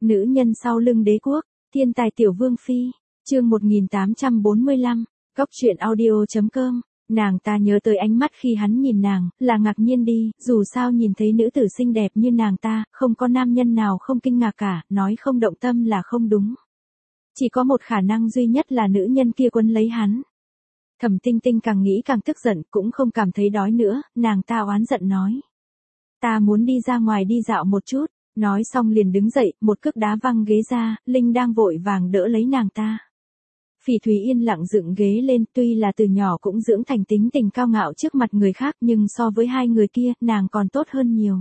Nữ nhân sau lưng đế quốc, thiên tài tiểu vương phi, chương 1845, góc truyện audio.com. Nàng ta nhớ tới ánh mắt khi hắn nhìn nàng, là ngạc nhiên đi, dù sao nhìn thấy nữ tử xinh đẹp như nàng ta, không có nam nhân nào không kinh ngạc cả, nói không động tâm là không đúng. Chỉ có một khả năng duy nhất là nữ nhân kia quấn lấy hắn. Thẩm Tinh Tinh càng nghĩ càng tức giận, cũng không cảm thấy đói nữa, nàng ta oán giận nói. Ta muốn đi ra ngoài đi dạo một chút, nói xong liền đứng dậy, một cước đá văng ghế ra, Linh đang vội vàng đỡ lấy nàng ta. Phỉ Thúy yên lặng dựng ghế lên, tuy là từ nhỏ cũng dưỡng thành tính tình cao ngạo trước mặt người khác nhưng so với hai người kia, nàng còn tốt hơn nhiều.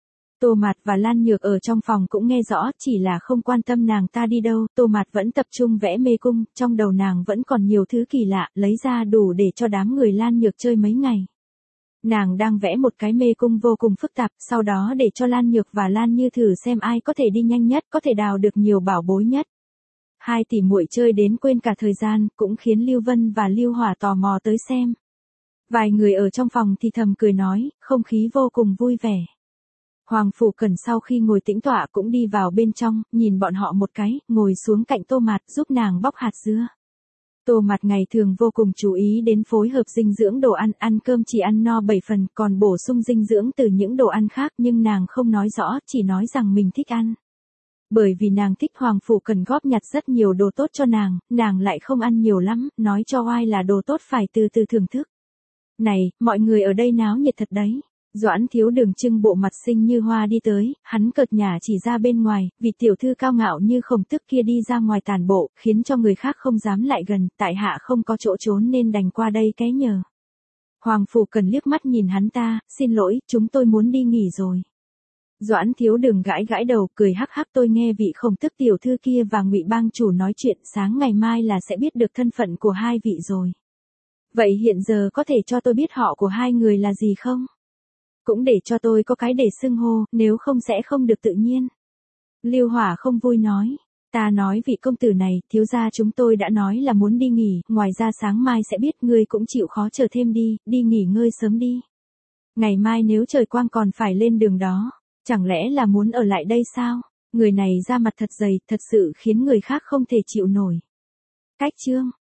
Tô Mạt và Lan Nhược ở trong phòng cũng nghe rõ, chỉ là không quan tâm nàng ta đi đâu, Tô Mạt vẫn tập trung vẽ mê cung, trong đầu nàng vẫn còn nhiều thứ kỳ lạ, lấy ra đủ để cho đám người Lan Nhược chơi mấy ngày. Nàng đang vẽ một cái mê cung vô cùng phức tạp, sau đó để cho Lan Nhược và Lan Như thử xem ai có thể đi nhanh nhất, có thể đào được nhiều bảo bối nhất. Hai tỷ muội chơi đến quên cả thời gian, cũng khiến Lưu Vân và Lưu Hỏa tò mò tới xem. Vài người ở trong phòng thì thầm cười nói, không khí vô cùng vui vẻ. Hoàng Phủ Cẩn sau khi ngồi tĩnh tọa cũng đi vào bên trong, nhìn bọn họ một cái, ngồi xuống cạnh Tô Mạt giúp nàng bóc hạt dưa. Tô Mạt ngày thường vô cùng chú ý đến phối hợp dinh dưỡng đồ ăn, ăn cơm chỉ ăn no 7 phần, còn bổ sung dinh dưỡng từ những đồ ăn khác nhưng nàng không nói rõ, chỉ nói rằng mình thích ăn. Bởi vì nàng thích Hoàng Phủ Cẩn góp nhặt rất nhiều đồ tốt cho nàng lại không ăn nhiều lắm, nói cho oai là đồ tốt phải từ từ thưởng thức. Này, mọi người ở đây náo nhiệt thật đấy. Doãn Thiếu Đường trưng bộ mặt xinh như hoa đi tới, hắn cợt nhả chỉ ra bên ngoài, vì tiểu thư cao ngạo như Khổng Tước kia đi ra ngoài tản bộ, khiến cho người khác không dám lại gần, tại hạ không có chỗ trốn nên đành qua đây ké nhờ. Hoàng Phủ Cẩn liếc mắt nhìn hắn ta, xin lỗi, chúng tôi muốn đi nghỉ rồi. Doãn Thiếu Đường gãi gãi đầu, cười hắc hắc, tôi nghe vị Khổng Tước tiểu thư kia và Ngụy bang chủ nói chuyện, sáng ngày mai là sẽ biết được thân phận của hai vị rồi. Vậy hiện giờ có thể cho tôi biết họ của hai người là gì không? Cũng để cho tôi có cái để xưng hô, nếu không sẽ không được tự nhiên. Lưu Hỏa không vui nói, ta nói vị công tử này, thiếu gia chúng tôi đã nói là muốn đi nghỉ, ngoài ra sáng mai sẽ biết, ngươi cũng chịu khó chờ thêm đi nghỉ ngơi sớm đi. Ngày mai nếu trời quang còn phải lên đường đó, chẳng lẽ là muốn ở lại đây sao? Người này ra mặt thật dày, thật sự khiến người khác không thể chịu nổi. Cách chương